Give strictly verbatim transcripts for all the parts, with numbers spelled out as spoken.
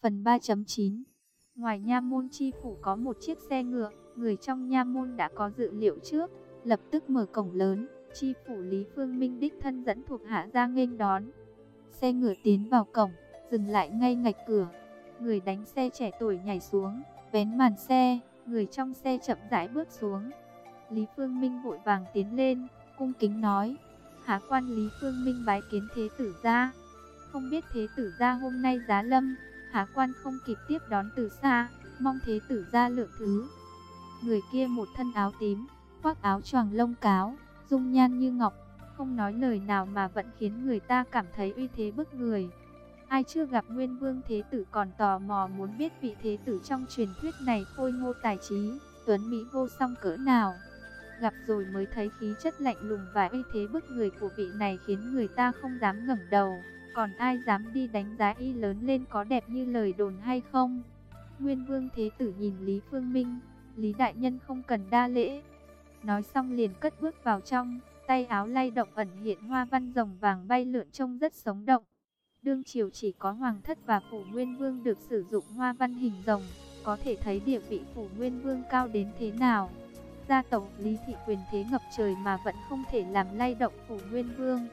Phần ba chấm chín. Ngoài nha môn chi phủ có một chiếc xe ngựa, người trong nha môn đã có dự liệu trước, lập tức mở cổng lớn, chi phủ Lý Phương Minh đích thân dẫn thuộc hạ ra nghênh đón. Xe ngựa tiến vào cổng, dừng lại ngay ngạch cửa. Người đánh xe trẻ tuổi nhảy xuống, vén màn xe, người trong xe chậm rãi bước xuống. Lý Phương Minh vội vàng tiến lên, cung kính nói: Há quan Lý Phương Minh bái kiến thế tử gia. Không biết thế tử gia hôm nay giá lâm, há quan không kịp tiếp đón từ xa, mong thế tử gia lượng thứ. Người kia một thân áo tím, khoác áo choàng lông cáo, dung nhan như ngọc, không nói lời nào mà vẫn khiến người ta cảm thấy uy thế bức người. Ai chưa gặp Nguyên Vương thế tử còn tò mò muốn biết vị thế tử trong truyền thuyết này khôi ngô tài trí, tuấn mỹ vô song cỡ nào. Gặp rồi mới thấy khí chất lạnh lùng và uy thế bức người của vị này khiến người ta không dám ngẩng đầu. Còn ai dám đi đánh giá y lớn lên có đẹp như lời đồn hay không? Nguyên Vương thế tử nhìn Lý Phương Minh: Lý đại nhân không cần đa lễ. Nói xong liền cất bước vào trong, tay áo lay động ẩn hiện hoa văn rồng vàng bay lượn trông rất sống động. Đương triều chỉ có hoàng thất và phủ Nguyên Vương được sử dụng hoa văn hình rồng, có thể thấy địa vị phủ Nguyên Vương cao đến thế nào. Gia tộc Lý thị quyền thế ngập trời mà vẫn không thể làm lay động phủ Nguyên Vương,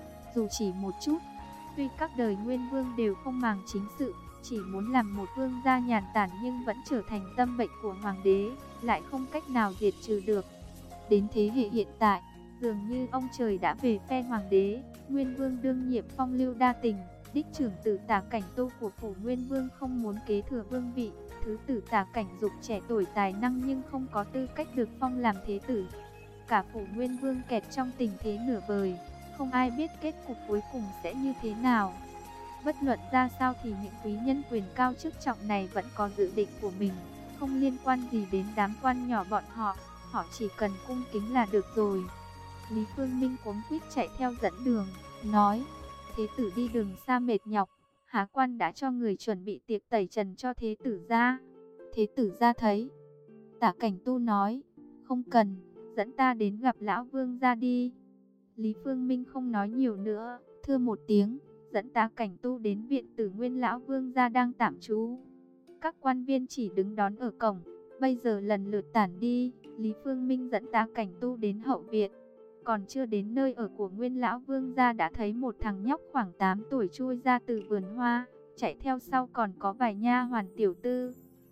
dù chỉ một chút. Tuy các đời Nguyên Vương đều không màng chính sự, chỉ muốn làm một vương gia nhàn tản, nhưng vẫn trở thành tâm bệnh của hoàng đế, lại không cách nào diệt trừ được. Đến thế hệ hiện tại, dường như ông trời đã về phe hoàng đế. Nguyên Vương đương nhiệm phong lưu đa tình, đích trưởng tử Tả Cảnh Tu của phủ Nguyên Vương không muốn kế thừa vương vị. Thứ tử Tả Cảnh Dục trẻ tuổi tài năng nhưng không có tư cách được phong làm thế tử. Cả phủ Nguyên Vương kẹt trong tình thế nửa vời, không ai biết kết cục cuối cùng sẽ như thế nào. Bất luận ra sao thì những quý nhân quyền cao chức trọng này vẫn có dự định của mình, không liên quan gì đến đám quan nhỏ bọn họ, họ chỉ cần cung kính là được rồi. Lý Phương Minh cuống quýt chạy theo dẫn đường, nói: Thế tử đi đường xa mệt nhọc, há quan đã cho người chuẩn bị tiệc tẩy trần cho thế tử gia. Thế tử gia thấy. Tả Cảnh Tu nói: Không cần, dẫn ta đến gặp lão vương gia đi. Lý Phương Minh không nói nhiều nữa, thưa một tiếng, dẫn Tả Cảnh Tu đến viện Tử Nguyên lão vương gia đang tạm trú. Các quan viên chỉ đứng đón ở cổng, bây giờ lần lượt tản đi. Lý Phương Minh dẫn Tả Cảnh Tu đến hậu viện. Còn chưa đến nơi ở của Nguyên lão vương gia đã thấy một thằng nhóc khoảng tám tuổi chui ra từ vườn hoa, chạy theo sau còn có vài nha hoàn tiểu tư.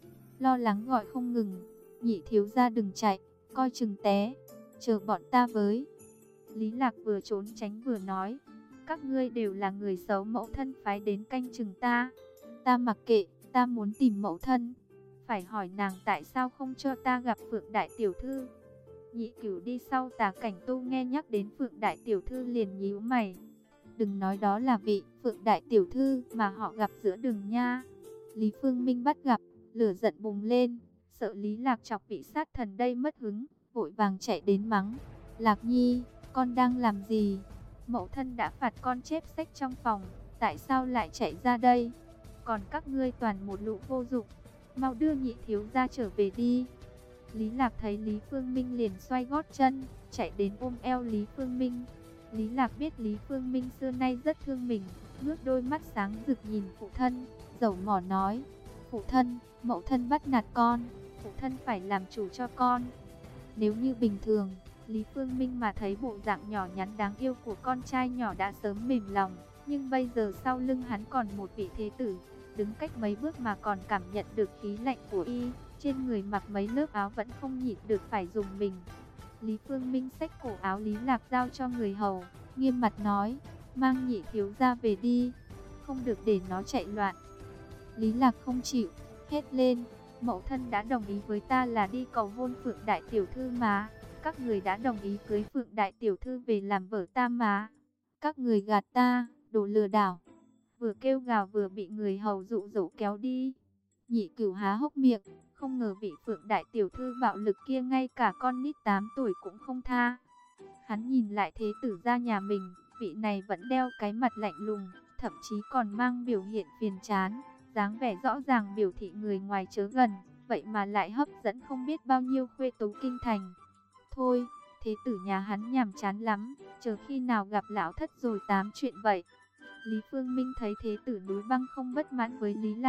Lo lắng gọi không ngừng: Nhị thiếu gia đừng chạy, coi chừng té, chờ bọn ta với. Lý Lạc vừa trốn tránh vừa nói: Các ngươi đều là người xấu mẫu thân phái đến canh chừng ta. Ta mặc kệ, ta muốn tìm mẫu thân. Phải hỏi nàng tại sao không cho ta gặp Phượng đại tiểu thư. Nhị Cửu đi sau Tả Cảnh Tu nghe nhắc đến Phượng đại tiểu thư liền nhíu mày. Đừng nói đó là vị Phượng đại tiểu thư mà họ gặp giữa đường nha. Lý Phương Minh bắt gặp, lửa giận bùng lên, sợ Lý Lạc chọc vị sát thần đây mất hứng, vội vàng chạy đến mắng: Lạc Nhi, con đang làm gì? Mẫu thân đã phạt con chép sách trong phòng, tại sao lại chạy ra đây? Còn các ngươi toàn một lũ vô dụng, mau đưa nhị thiếu gia trở về đi. Lý Lạc thấy Lý Phương Minh liền xoay gót chân, chạy đến ôm eo Lý Phương Minh. Lý Lạc biết Lý Phương Minh xưa nay rất thương mình, ngước đôi mắt sáng rực nhìn phụ thân, dầu mỏ nói: Phụ thân, mẫu thân bắt nạt con, phụ thân phải làm chủ cho con. Nếu như bình thường, Lý Phương Minh mà thấy bộ dạng nhỏ nhắn đáng yêu của con trai nhỏ đã sớm mềm lòng, nhưng bây giờ sau lưng hắn còn một vị thế tử, đứng cách mấy bước mà còn cảm nhận được khí lạnh của y, trên người mặc mấy lớp áo vẫn không nhịn được phải dùng mình. Lý Phương Minh xách cổ áo Lý Lạc giao cho người hầu, nghiêm mặt nói: Mang nhị thiếu gia về đi, không được để nó chạy loạn. Lý Lạc không chịu, hét lên: Mẫu thân đã đồng ý với ta là đi cầu hôn Phượng đại tiểu thư mà. Các người đã đồng ý cưới Phượng đại tiểu thư về làm vợ ta mà. Các người gạt ta, đồ lừa đảo. Vừa kêu gào vừa bị người hầu dụ dỗ kéo đi. Nhị Cửu há hốc miệng, không ngờ vị Phượng đại tiểu thư bạo lực kia ngay cả con nít tám tuổi cũng không tha. Hắn nhìn lại thế tử gia nhà mình, vị này vẫn đeo cái mặt lạnh lùng, thậm chí còn mang biểu hiện phiền chán, dáng vẻ rõ ràng biểu thị người ngoài chớ gần, vậy mà lại hấp dẫn không biết bao nhiêu khuê tú kinh thành. Thôi, thế tử nhà hắn nhàm chán lắm, chờ khi nào gặp lão thất rồi tám chuyện vậy. Lý Phương Minh thấy thế tử núi băng không bất mãn với Lý Lạc,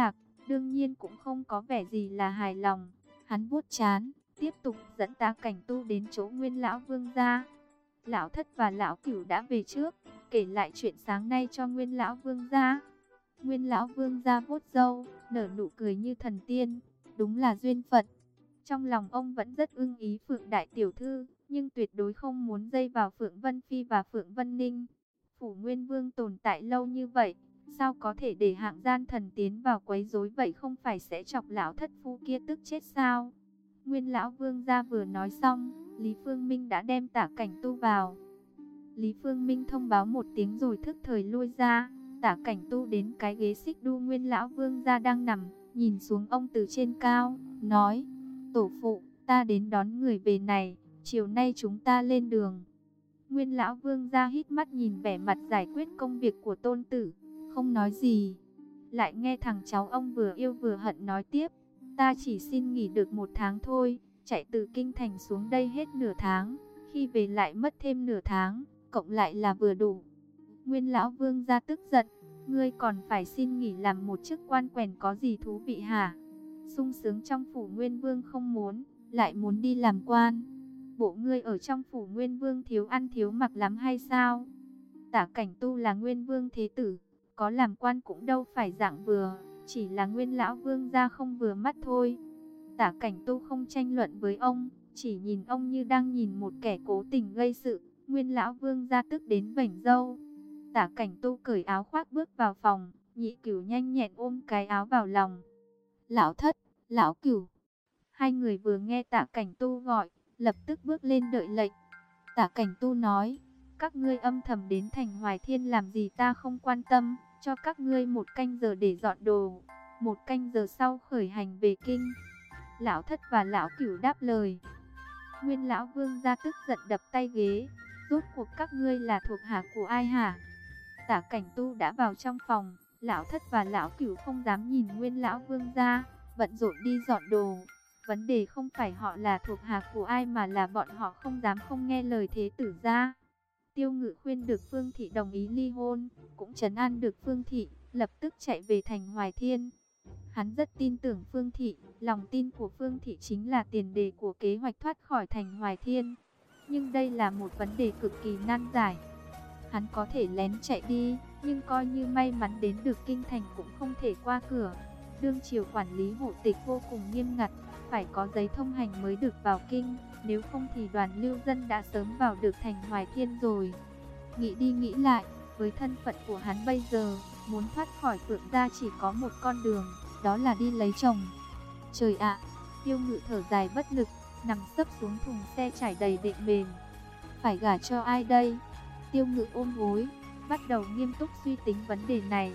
đương nhiên cũng không có vẻ gì là hài lòng. Hắn vuốt trán, tiếp tục dẫn Tả Cảnh Tu đến chỗ Nguyên lão vương gia. Lão Thất và lão Cửu đã về trước, kể lại chuyện sáng nay cho Nguyên lão vương gia. Nguyên lão vương gia vuốt râu, nở nụ cười như thần tiên, đúng là duyên phận. Trong lòng ông vẫn rất ưng ý Phượng đại tiểu thư, nhưng tuyệt đối không muốn dây vào Phượng Vân Phi và Phượng Vân Ninh. Phủ Nguyên Vương tồn tại lâu như vậy, sao có thể để hạng gian thần tiến vào quấy rối vậy, không phải sẽ chọc lão thất phu kia tức chết sao? Nguyên lão vương gia vừa nói xong, Lý Phương Minh đã đem Tả Cảnh Tu vào. Lý Phương Minh thông báo một tiếng rồi thức thời lui ra. Tả Cảnh Tu đến cái ghế xích đu Nguyên lão vương gia đang nằm, nhìn xuống ông từ trên cao, nói: "Tổ phụ, ta đến đón người về này, chiều nay chúng ta lên đường." Nguyên lão vương gia hít mắt nhìn vẻ mặt giải quyết công việc của tôn tử, không nói gì. Lại nghe thằng cháu ông vừa yêu vừa hận nói tiếp: "Ta chỉ xin nghỉ được một tháng thôi, chạy từ kinh thành xuống đây hết nửa tháng, khi về lại mất thêm nửa tháng, cộng lại là vừa đủ." Nguyên lão vương gia tức giận: "Ngươi còn phải xin nghỉ làm một chức quan quèn có gì thú vị hả? Sung sướng trong phủ Nguyên Vương không muốn, lại muốn đi làm quan. Bộ ngươi ở trong phủ Nguyên Vương thiếu ăn thiếu mặc lắm hay sao?" Tả Cảnh Tu là Nguyên Vương thế tử, có làm quan cũng đâu phải dạng vừa, chỉ là Nguyên lão vương gia không vừa mắt thôi. Tả Cảnh Tu không tranh luận với ông, chỉ nhìn ông như đang nhìn một kẻ cố tình gây sự. Nguyên lão vương gia tức đến vểnh râu. Tả Cảnh Tu cởi áo khoác bước vào phòng, Nhị Cửu nhanh nhẹn ôm cái áo vào lòng. "Lão Thất, lão Cửu." Hai người vừa nghe Tả Cảnh Tu gọi, lập tức bước lên đợi lệnh. Tả Cảnh Tu nói: "Các ngươi âm thầm đến thành Hoài Thiên làm gì ta không quan tâm, cho các ngươi một canh giờ để dọn đồ, một canh giờ sau khởi hành về kinh." Lão Thất và lão Cửu đáp lời. Nguyên lão vương gia tức giận đập tay ghế: "Rốt cuộc các ngươi là thuộc hạ của ai hả?" Tả Cảnh Tu đã vào trong phòng, lão Thất và lão Cửu không dám nhìn Nguyên lão vương gia, bận rộn đi dọn đồ. Vấn đề không phải họ là thuộc hạ của ai, mà là bọn họ không dám không nghe lời thế tử gia. Tiêu Ngự khuyên được Phương Thị đồng ý ly hôn, cũng trấn an được Phương Thị, lập tức chạy về thành Hoài Thiên. Hắn rất tin tưởng Phương Thị, lòng tin của Phương Thị chính là tiền đề của kế hoạch thoát khỏi thành Hoài Thiên. Nhưng đây là một vấn đề cực kỳ nan giải. Hắn có thể lén chạy đi, nhưng coi như may mắn đến được kinh thành cũng không thể qua cửa. Đương triều quản lý hộ tịch vô cùng nghiêm ngặt, phải có giấy thông hành mới được vào kinh, nếu không thì đoàn lưu dân đã sớm vào được thành Hoài Thiên rồi. Nghĩ đi nghĩ lại, với thân phận của hắn bây giờ, muốn thoát khỏi Phượng gia chỉ có một con đường, đó là đi lấy chồng. Trời ạ, Tiêu Ngự thở dài bất lực, nằm sấp xuống thùng xe trải đầy đệm mềm. Phải gả cho ai đây? Tiêu Ngự ôm gối, bắt đầu nghiêm túc suy tính vấn đề này.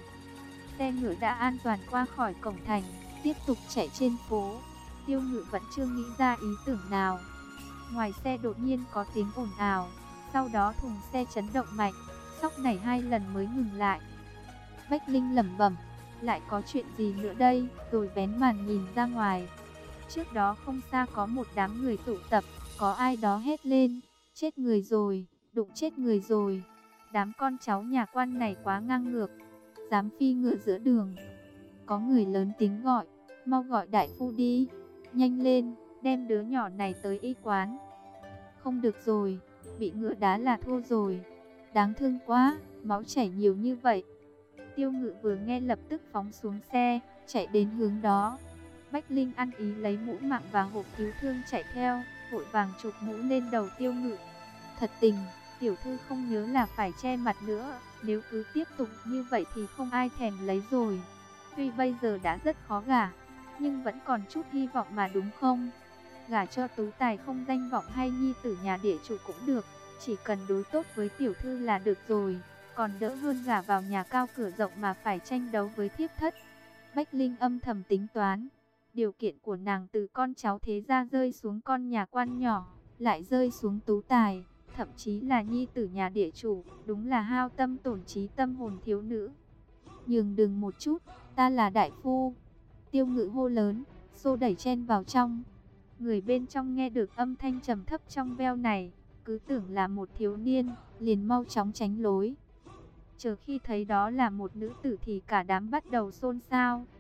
Xe ngựa đã an toàn qua khỏi cổng thành, tiếp tục chạy trên phố. Tiêu Ngự vẫn chưa nghĩ ra ý tưởng nào. Ngoài xe đột nhiên có tiếng ồn ào, sau đó thùng xe chấn động mạnh, sóc nảy hai lần mới ngừng lại. Bách Linh lẩm bẩm, lại có chuyện gì nữa đây, rồi vén màn nhìn ra ngoài. Trước đó không xa có một đám người tụ tập, có ai đó hét lên: "Chết người rồi, đụng chết người rồi. Đám con cháu nhà quan này quá ngang ngược, dám phi ngựa giữa đường." Có người lớn tiếng gọi: "Mau gọi đại phu đi, nhanh lên, đem đứa nhỏ này tới y quán." "Không được rồi, bị ngựa đá là thua rồi. Đáng thương quá, máu chảy nhiều như vậy." Tiêu Ngự vừa nghe lập tức phóng xuống xe, chạy đến hướng đó. Bách Linh ăn ý lấy mũ mạng và hộp cứu thương chạy theo, vội vàng chụp mũ lên đầu Tiêu Ngự. "Thật tình, tiểu thư không nhớ là phải che mặt nữa, nếu cứ tiếp tục như vậy thì không ai thèm lấy rồi. Tuy bây giờ đã rất khó gả, nhưng vẫn còn chút hy vọng mà đúng không? Gả cho tú tài không danh vọng hay nhi tử nhà địa chủ cũng được, chỉ cần đối tốt với tiểu thư là được rồi, còn đỡ hơn gả vào nhà cao cửa rộng mà phải tranh đấu với thiếp thất." Bách Linh âm thầm tính toán, điều kiện của nàng từ con cháu thế gia rơi xuống con nhà quan nhỏ, lại rơi xuống tú tài, thậm chí là nhi tử nhà địa chủ, đúng là hao tâm tổn trí tâm hồn thiếu nữ. "Nhường đường một chút, ta là đại phu." Tiêu Ngự hô lớn, xô đẩy chen vào trong. Người bên trong nghe được âm thanh trầm thấp trong veo này, cứ tưởng là một thiếu niên, liền mau chóng tránh lối. Chờ khi thấy đó là một nữ tử thì cả đám bắt đầu xôn xao.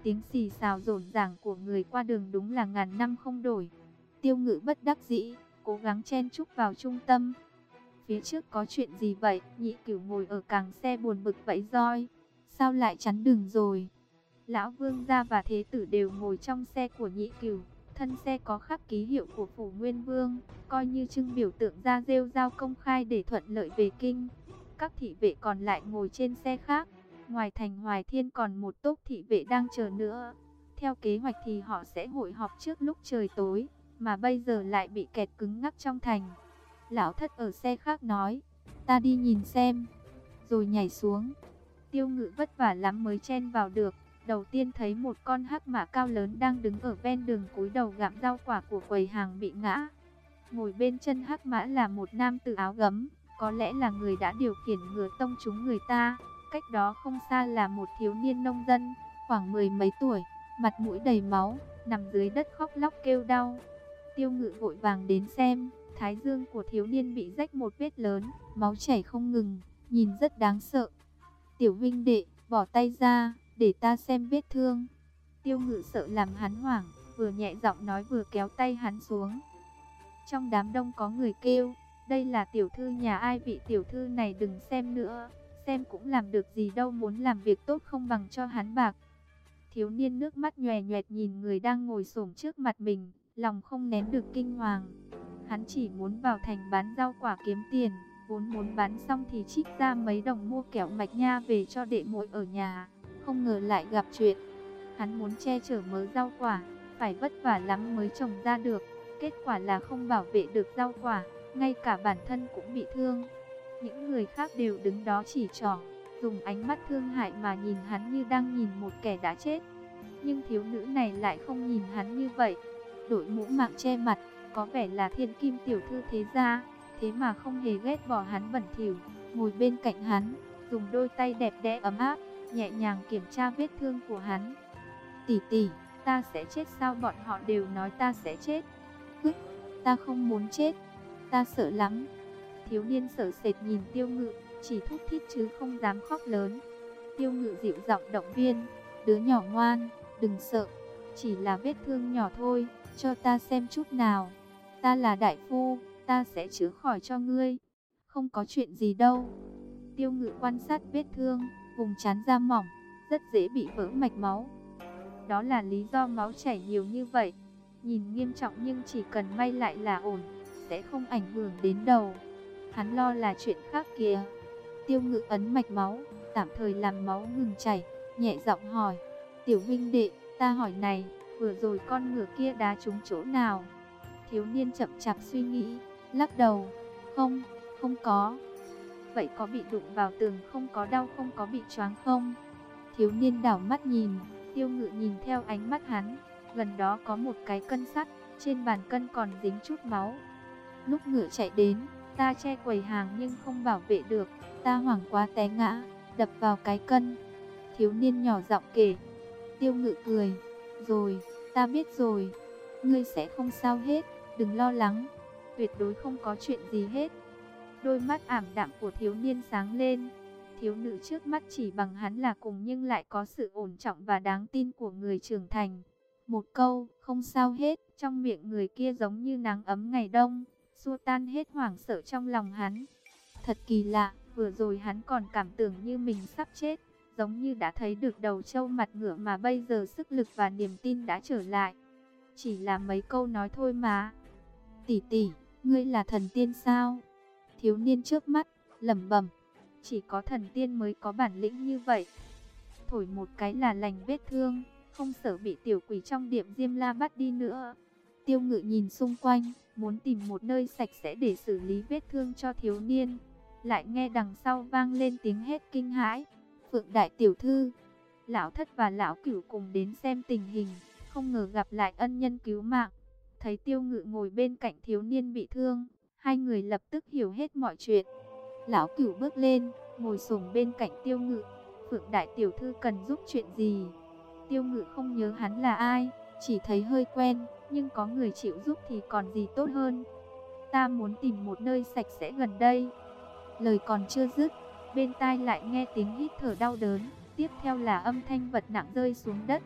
tiếng xì xào rộn ràng của người qua đường đúng là ngàn năm không đổi. Tiêu Ngự bất đắc dĩ, cố gắng chen chúc vào trung tâm. Phía trước có chuyện gì vậy? Nhị Cửu ngồi ở càng xe buồn bực vẫy roi. Sao lại chắn đường rồi? Lão Vương gia và Thế tử đều ngồi trong xe của Nhị Cửu. Thân xe có khắc ký hiệu của phủ Nguyên Vương, coi như trưng biểu tượng ra rêu rao công khai để thuận lợi về kinh. Các thị vệ còn lại ngồi trên xe khác. Ngoài thành Hoài Thiên còn một tốp thị vệ đang chờ nữa. Theo kế hoạch thì họ sẽ hội họp trước lúc trời tối, mà bây giờ lại bị kẹt cứng ngắc trong thành. Lão Thất ở xe khác nói, ta đi nhìn xem, rồi nhảy xuống. Tiêu Ngự vất vả lắm mới chen vào được. Đầu tiên thấy một con hắc mã cao lớn đang đứng ở ven đường cúi đầu gặm rau quả của quầy hàng bị ngã. Ngồi bên chân hắc mã là một nam tử áo gấm, có lẽ là người đã điều khiển ngựa tông trúng người ta. Cách đó không xa là một thiếu niên nông dân, khoảng mười mấy tuổi, mặt mũi đầy máu, nằm dưới đất khóc lóc kêu đau. Tiêu Ngự vội vàng đến xem, thái dương của thiếu niên bị rách một vết lớn, máu chảy không ngừng, nhìn rất đáng sợ. Tiểu huynh đệ, bỏ tay ra, để ta xem vết thương. Tiêu Ngự sợ làm hắn hoảng, vừa nhẹ giọng nói vừa kéo tay hắn xuống. Trong đám đông có người kêu, đây là tiểu thư nhà ai, vị tiểu thư này đừng xem nữa, xem cũng làm được gì đâu, muốn làm việc tốt không bằng cho hắn bạc. Thiếu niên nước mắt nhòe nhòe nhìn người đang ngồi xổm trước mặt mình, lòng không nén được kinh hoàng. Hắn chỉ muốn vào thành bán rau quả kiếm tiền, vốn muốn bán xong thì trích ra mấy đồng mua kẹo mạch nha về cho đệ muội ở nhà, không ngờ lại gặp chuyện. Hắn muốn che chở mớ rau quả, phải vất vả lắm mới trồng ra được, kết quả là không bảo vệ được rau quả, ngay cả bản thân cũng bị thương. Những người khác đều đứng đó chỉ trỏ, dùng ánh mắt thương hại mà nhìn hắn như đang nhìn một kẻ đã chết. Nhưng thiếu nữ này lại không nhìn hắn như vậy, đội mũ mạng che mặt, có vẻ là thiên kim tiểu thư thế gia, thế mà không hề ghét bỏ hắn bẩn thỉu, ngồi bên cạnh hắn, dùng đôi tay đẹp đẽ ấm áp, nhẹ nhàng kiểm tra vết thương của hắn. Tỷ tỷ, ta sẽ chết sao? Bọn họ đều nói ta sẽ chết. Hứt, ta không muốn chết, ta sợ lắm. Thiếu niên sợ sệt nhìn Tiêu Ngự, chỉ thúc thít chứ không dám khóc lớn. Tiêu Ngự dịu giọng động viên, đứa nhỏ ngoan, đừng sợ, chỉ là vết thương nhỏ thôi, cho ta xem chút nào. Ta là đại phu, ta sẽ chữa khỏi cho ngươi, không có chuyện gì đâu. Tiêu Ngự quan sát vết thương, vùng trán da mỏng, rất dễ bị vỡ mạch máu. Đó là lý do máu chảy nhiều như vậy. Nhìn nghiêm trọng nhưng chỉ cần may lại là ổn, sẽ không ảnh hưởng đến đầu. Hắn lo là chuyện khác kìa. Tiêu Ngự ấn mạch máu, tạm thời làm máu ngừng chảy, nhẹ giọng hỏi, tiểu huynh đệ, ta hỏi này, vừa rồi con ngựa kia đá trúng chỗ nào? Thiếu niên chậm chạp suy nghĩ, lắc đầu, không, không có. Vậy có bị đụng vào tường không, có đau không, có bị choáng không? Thiếu niên đảo mắt nhìn, Tiêu Ngự nhìn theo ánh mắt hắn, gần đó có một cái cân sắt, trên bàn cân còn dính chút máu. Lúc ngựa chạy đến, ta che quầy hàng nhưng không bảo vệ được, ta hoảng quá té ngã, đập vào cái cân. Thiếu niên nhỏ giọng kể. Tiêu Ngự cười, rồi, ta biết rồi, ngươi sẽ không sao hết, đừng lo lắng, tuyệt đối không có chuyện gì hết. Đôi mắt ảm đạm của thiếu niên sáng lên. Thiếu nữ trước mắt chỉ bằng hắn là cùng nhưng lại có sự ổn trọng và đáng tin của người trưởng thành. Một câu, không sao hết, trong miệng người kia giống như nắng ấm ngày đông, xua tan hết hoảng sợ trong lòng hắn. Thật kỳ lạ, vừa rồi hắn còn cảm tưởng như mình sắp chết, giống như đã thấy được đầu trâu mặt ngựa, mà bây giờ sức lực và niềm tin đã trở lại. Chỉ là mấy câu nói thôi mà. Tỷ tỷ, ngươi là thần tiên sao? Thiếu niên trước mắt, lẩm bẩm. Chỉ có thần tiên mới có bản lĩnh như vậy. Thổi một cái là lành vết thương, không sợ bị tiểu quỷ trong Điệp Diêm La bắt đi nữa. Tiêu Ngự nhìn xung quanh, muốn tìm một nơi sạch sẽ để xử lý vết thương cho thiếu niên. Lại nghe đằng sau vang lên tiếng hét kinh hãi. Phượng đại tiểu thư. Lão Thất và Lão Cửu cùng đến xem tình hình, không ngờ gặp lại ân nhân cứu mạng. Thấy Tiêu Ngự ngồi bên cạnh thiếu niên bị thương, hai người lập tức hiểu hết mọi chuyện. Lão Cửu bước lên, ngồi xổm bên cạnh Tiêu Ngự. Phượng đại tiểu thư cần giúp chuyện gì? Tiêu Ngự không nhớ hắn là ai, chỉ thấy hơi quen, nhưng có người chịu giúp thì còn gì tốt hơn. Ta muốn tìm một nơi sạch sẽ gần đây. Lời còn chưa dứt, bên tai lại nghe tiếng hít thở đau đớn, tiếp theo là âm thanh vật nặng rơi xuống đất.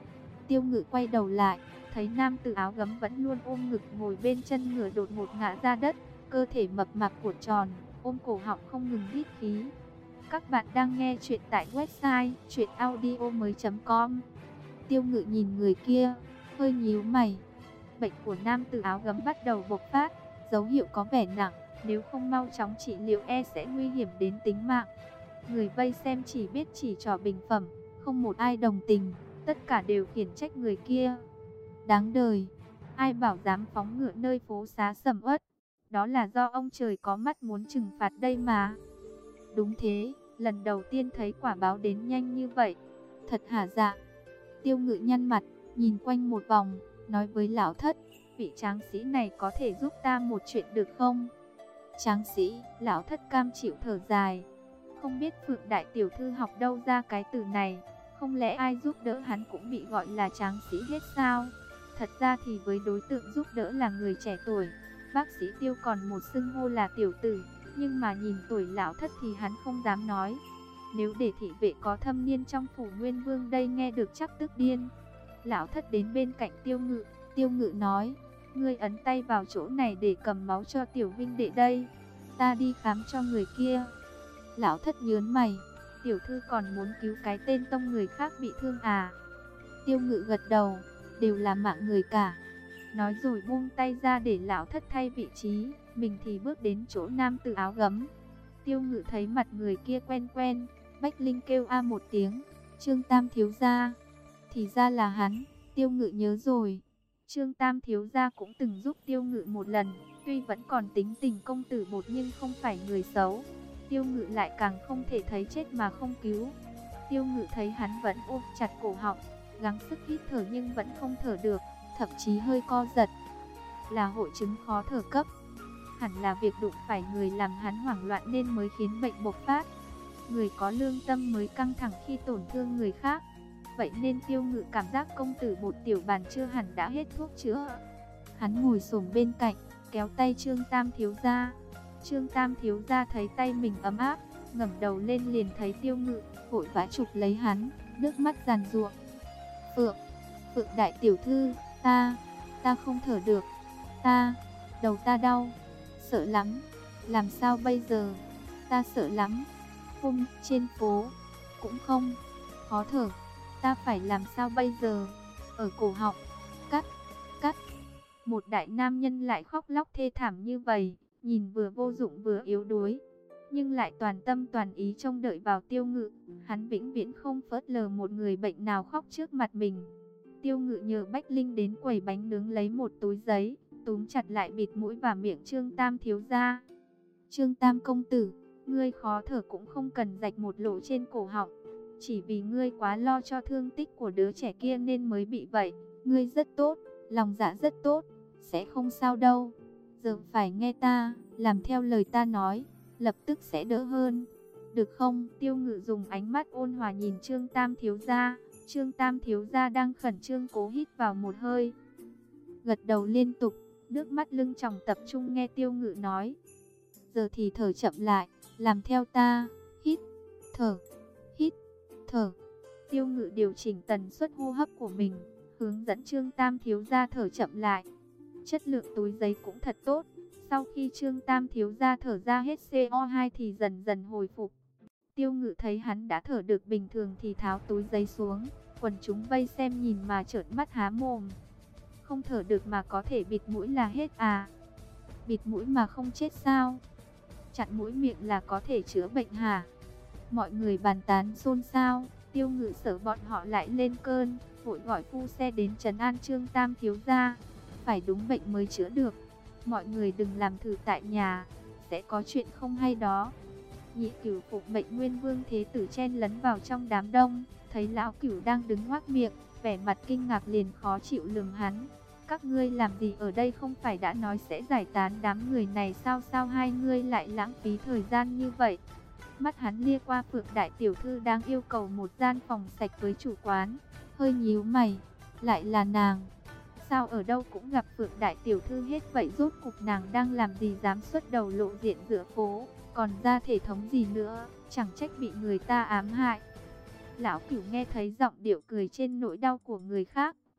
Tiêu Ngự quay đầu lại, thấy nam tử áo gấm vẫn luôn ôm ngực ngồi bên chân ngựa đột ngột ngã ra đất, cơ thể mập mạp cuộn tròn, ôm cổ họng không ngừng hít khí. Các bạn đang nghe chuyện tại website truyện audio mới chấm com. Tiêu Ngự nhìn người kia, hơi nhíu mày. Bệnh của nam tử áo gấm bắt đầu bộc phát, dấu hiệu có vẻ nặng, nếu không mau chóng trị liệu e sẽ nguy hiểm đến tính mạng. Người vây xem chỉ biết chỉ trỏ bình phẩm, không một ai đồng tình, tất cả đều khiển trách người kia. Đáng đời, ai bảo dám phóng ngựa nơi phố xá sầm uất, đó là do ông trời có mắt muốn trừng phạt đây mà. Đúng thế, lần đầu tiên thấy quả báo đến nhanh như vậy, thật hả dạ. Tiêu Ngự nhăn mặt, nhìn quanh một vòng, nói với lão thất, vị tráng sĩ này có thể giúp ta một chuyện được không? Tráng sĩ, lão thất cam chịu thở dài. Không biết Phượng đại tiểu thư học đâu ra cái từ này, không lẽ ai giúp đỡ hắn cũng bị gọi là tráng sĩ hết sao? Thật ra thì với đối tượng giúp đỡ là người trẻ tuổi, bác sĩ Tiêu còn một xưng hô là tiểu tử, nhưng mà nhìn tuổi lão thất thì hắn không dám nói. Nếu để thị vệ có thâm niên trong phủ Nguyên Vương đây nghe được chắc tức điên. Lão thất đến bên cạnh Tiêu Ngự, Tiêu Ngự nói, ngươi ấn tay vào chỗ này để cầm máu cho tiểu huynh đệ đây, ta đi khám cho người kia. Lão thất nhớn mày, tiểu thư còn muốn cứu cái tên tông người khác bị thương à? Tiêu Ngự gật đầu, đều là mạng người cả. Nói rồi buông tay ra để lão thất thay vị trí, mình thì bước đến chỗ nam tử áo gấm. Tiêu Ngự thấy mặt người kia quen quen, Bách Linh kêu a một tiếng, Trương Tam thiếu gia. Thì ra là hắn, Tiêu Ngự nhớ rồi. Trương Tam thiếu gia cũng từng giúp Tiêu Ngự một lần, tuy vẫn còn tính tình công tử bột nhưng không phải người xấu. Tiêu Ngự lại càng không thể thấy chết mà không cứu. Tiêu Ngự thấy hắn vẫn ôm chặt cổ họng, gắng sức hít thở nhưng vẫn không thở được, thậm chí hơi co giật. Là hội chứng khó thở cấp. Hẳn là việc đụng phải người làm hắn hoảng loạn nên mới khiến bệnh bộc phát. Người có lương tâm mới căng thẳng khi tổn thương người khác. Vậy nên Tiêu Ngự cảm giác công tử bột tiểu bàn chưa hẳn đã hết thuốc chữa. Hắn ngồi xổm bên cạnh, kéo tay Trương Tam thiếu gia. Trương Tam thiếu gia thấy tay mình ấm áp, ngẩng đầu lên liền thấy Tiêu Ngự, vội vã chụp lấy hắn, nước mắt giàn giụa. Phượng, Phượng đại tiểu thư, ta, ta không thở được, ta, đầu ta đau, sợ lắm, làm sao bây giờ, ta sợ lắm, hôm trên phố, cũng không, khó thở, ta phải làm sao bây giờ, ở cổ họng, cắt, cắt, một đại nam nhân lại khóc lóc thê thảm như vậy, nhìn vừa vô dụng vừa yếu đuối, nhưng lại toàn tâm toàn ý trông đợi vào Tiêu Ngự, hắn vĩnh viễn không phớt lờ một người bệnh nào khóc trước mặt mình. Tiêu Ngự nhờ Bách Linh đến quầy bánh nướng lấy một túi giấy, túm chặt lại bịt mũi và miệng Trương Tam thiếu gia. Trương Tam công tử, ngươi khó thở cũng không cần rạch một lỗ trên cổ họng, chỉ vì ngươi quá lo cho thương tích của đứa trẻ kia nên mới bị vậy. Ngươi rất tốt, lòng dạ rất tốt, sẽ không sao đâu. Giờ phải nghe ta, làm theo lời ta nói, lập tức sẽ đỡ hơn. Được không? Tiêu Ngự dùng ánh mắt ôn hòa nhìn Trương Tam thiếu gia. Trương Tam thiếu gia đang khẩn trương cố hít vào một hơi, gật đầu liên tục, nước mắt lưng tròng tập trung nghe Tiêu Ngự nói. Giờ thì thở chậm lại, làm theo ta, hít, thở, hít, thở. Tiêu Ngự điều chỉnh tần suất hô hấp của mình, hướng dẫn Trương Tam thiếu gia thở chậm lại. Chất lượng túi giấy cũng thật tốt, sau khi Trương Tam thiếu gia thở ra hết xê o hai thì dần dần hồi phục. Tiêu Ngự thấy hắn đã thở được bình thường thì tháo túi giấy xuống, quần chúng vây xem nhìn mà trợn mắt há mồm. Không thở được mà có thể bịt mũi là hết à? Bịt mũi mà không chết sao? Chặn mũi miệng là có thể chữa bệnh hả? Mọi người bàn tán xôn xao, Tiêu Ngự sợ bọn họ lại lên cơn, vội gọi phu xe đến trấn an Trương Tam thiếu gia. Phải đúng bệnh mới chữa được, mọi người đừng làm thử tại nhà, sẽ có chuyện không hay đó. Nhị Cửu phục mệnh Nguyên Vương Thế Tử chen lấn vào trong đám đông, thấy lão Cửu đang đứng ngoác miệng, vẻ mặt kinh ngạc liền khó chịu lườm hắn. Các ngươi làm gì ở đây, không phải đã nói sẽ giải tán đám người này sao, sao hai ngươi lại lãng phí thời gian như vậy? Mắt hắn lia qua Phượng đại tiểu thư đang yêu cầu một gian phòng sạch với chủ quán, hơi nhíu mày, lại là nàng. Sao ở đâu cũng gặp Phượng đại tiểu thư hết vậy, rốt cục nàng đang làm gì dám xuất đầu lộ diện giữa phố, còn ra thể thống gì nữa, chẳng trách bị người ta ám hại. Lão Cửu nghe thấy giọng điệu cười trên nỗi đau của người khác,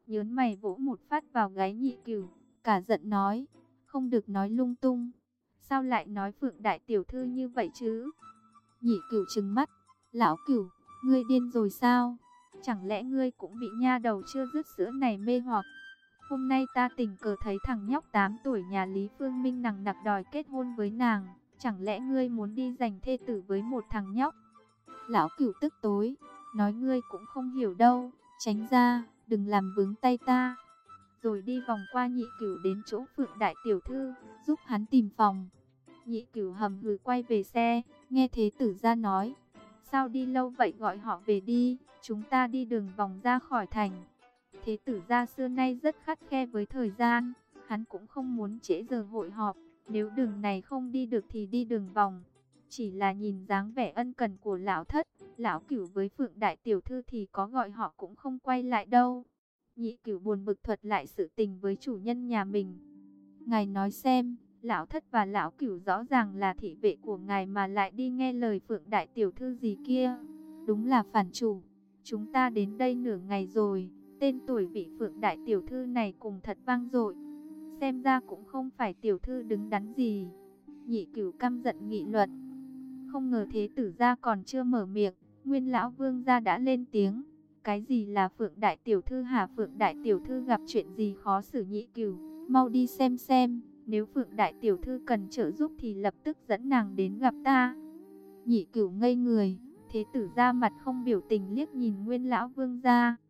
nhớn mày vỗ một phát vào gáy Nhị Cửu, cả giận nói, không được nói lung tung. Sao lại nói Phượng đại tiểu thư như vậy chứ? Nhị Cửu trừng mắt, lão Cửu, ngươi điên rồi sao? Chẳng lẽ ngươi cũng bị nha đầu chưa dứt sữa này mê hoặc? Hôm nay ta tình cờ thấy thằng nhóc tám tuổi nhà Lý Phương Minh nằng nặc đòi kết hôn với nàng. Chẳng lẽ ngươi muốn đi giành thê tử với một thằng nhóc? Lão Cửu tức tối, nói ngươi cũng không hiểu đâu, tránh ra, đừng làm vướng tay ta. Rồi đi vòng qua Nhị Cửu đến chỗ Phượng đại tiểu thư, giúp hắn tìm phòng. Nhị Cửu hầm hừ quay về xe, nghe thế tử gia nói, sao đi lâu vậy, gọi họ về đi, chúng ta đi đường vòng ra khỏi thành. Thế tử gia xưa nay rất khắt khe với thời gian, hắn cũng không muốn trễ giờ hội họp, nếu đường này không đi được thì đi đường vòng. Chỉ là nhìn dáng vẻ ân cần của lão thất, lão Cửu với Phượng đại tiểu thư thì có gọi họ cũng không quay lại đâu. Nhị Cửu buồn bực thuật lại sự tình với chủ nhân nhà mình. Ngài nói xem, lão thất và lão Cửu rõ ràng là thị vệ của ngài mà lại đi nghe lời Phượng đại tiểu thư gì kia. Đúng là phản chủ. Chúng ta đến đây nửa ngày rồi, tên tuổi vị Phượng đại tiểu thư này cùng thật vang dội. Xem ra cũng không phải tiểu thư đứng đắn gì. Nhị Cửu căm giận nghị luận. Không ngờ thế tử gia còn chưa mở miệng, Nguyên lão vương gia đã lên tiếng. Cái gì là Phượng đại tiểu thư hả? Phượng đại tiểu thư gặp chuyện gì khó xử? Nhị Cửu, mau đi xem xem, nếu Phượng đại tiểu thư cần trợ giúp thì lập tức dẫn nàng đến gặp ta. Nhị Cửu ngây người, thế tử gia mặt không biểu tình liếc nhìn Nguyên lão vương gia.